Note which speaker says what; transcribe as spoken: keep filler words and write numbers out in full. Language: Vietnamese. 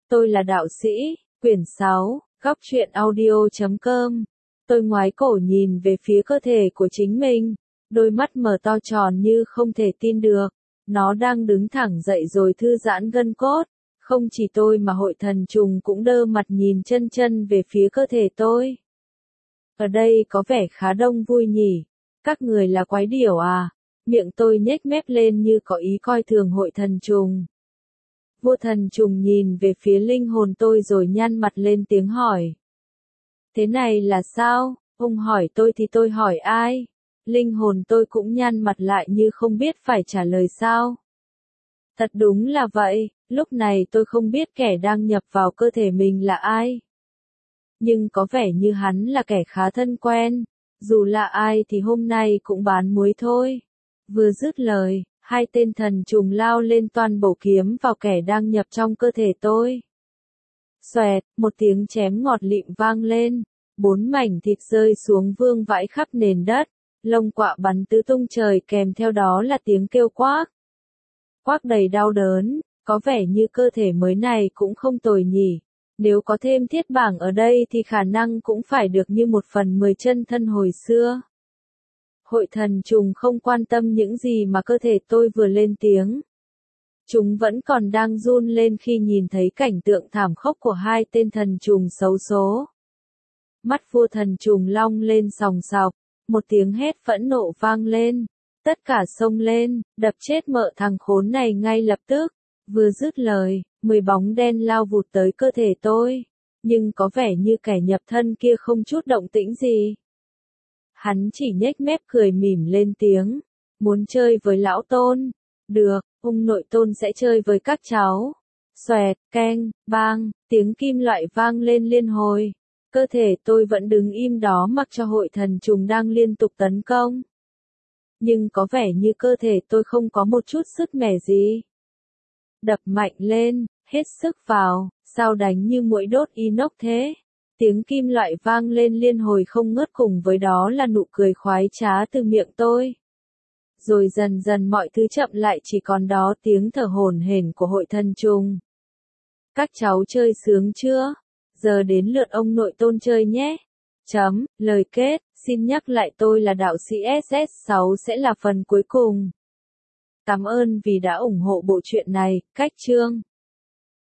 Speaker 1: Tôi là đạo sĩ, quyển sáu, góc truyện audio chấm com. Tôi ngoái cổ nhìn về phía cơ thể của chính mình, đôi mắt mở to tròn như không thể tin được. Nó đang đứng thẳng dậy rồi thư giãn gân cốt. Không chỉ tôi mà hội thần trùng cũng đơ mặt nhìn chân chân về phía cơ thể tôi. Ở đây có vẻ khá đông vui nhỉ. Các người là quái điểu à? Miệng tôi nhếch mép lên như có ý coi thường hội thần trùng. Vua thần trùng nhìn về phía linh hồn tôi rồi nhăn mặt lên tiếng hỏi. Thế này là sao? Ông hỏi tôi thì tôi hỏi ai? Linh hồn tôi cũng nhăn mặt lại như không biết phải trả lời sao. Thật đúng là vậy, lúc này tôi không biết kẻ đang nhập vào cơ thể mình là ai. Nhưng có vẻ như hắn là kẻ khá thân quen, dù là ai thì hôm nay cũng bán muối thôi. Vừa dứt lời, hai tên thần trùng lao lên toàn bổ kiếm vào kẻ đang nhập trong cơ thể tôi. Xoẹt, một tiếng chém ngọt lịm vang lên, bốn mảnh thịt rơi xuống vương vãi khắp nền đất, lông quạ bắn tứ tung trời kèm theo đó là tiếng kêu quác. Quác đầy đau đớn, có vẻ như cơ thể mới này cũng không tồi nhỉ. Nếu có thêm thiết bảng ở đây thì khả năng cũng phải được như một phần mười chân thân hồi xưa. Hội thần trùng không quan tâm những gì mà cơ thể tôi vừa lên tiếng. Chúng vẫn còn đang run lên khi nhìn thấy cảnh tượng thảm khốc của hai tên thần trùng xấu số. Mắt vua thần trùng long lên sòng sọc, một tiếng hét phẫn nộ vang lên. Tất cả xông lên, đập chết mợ thằng khốn này ngay lập tức. Vừa dứt lời, mười bóng đen lao vụt tới cơ thể tôi. Nhưng có vẻ như kẻ nhập thân kia không chút động tĩnh gì. Hắn chỉ nhếch mép cười mỉm lên tiếng. Muốn chơi với lão tôn? Được, ông nội tôn sẽ chơi với các cháu. Xoẹt, keng, bang, tiếng kim loại vang lên liên hồi. Cơ thể tôi vẫn đứng im đó mặc cho hội thần trùng đang liên tục tấn công. Nhưng có vẻ như cơ thể tôi không có một chút sức mẻ gì. Đập mạnh lên, hết sức vào, sao đánh như muỗi đốt inox thế? Tiếng kim loại vang lên liên hồi không ngớt, cùng với đó là nụ cười khoái trá từ miệng tôi. Rồi dần dần mọi thứ chậm lại, chỉ còn đó tiếng thở hổn hển của hội thần trùng. Các cháu chơi sướng chưa? Giờ đến lượt ông nội tôn chơi nhé. Chấm, lời kết, xin nhắc lại tôi là đạo sĩ ét ét sáu sẽ là phần cuối cùng. Cảm ơn vì đã ủng hộ bộ truyện này, cách chương.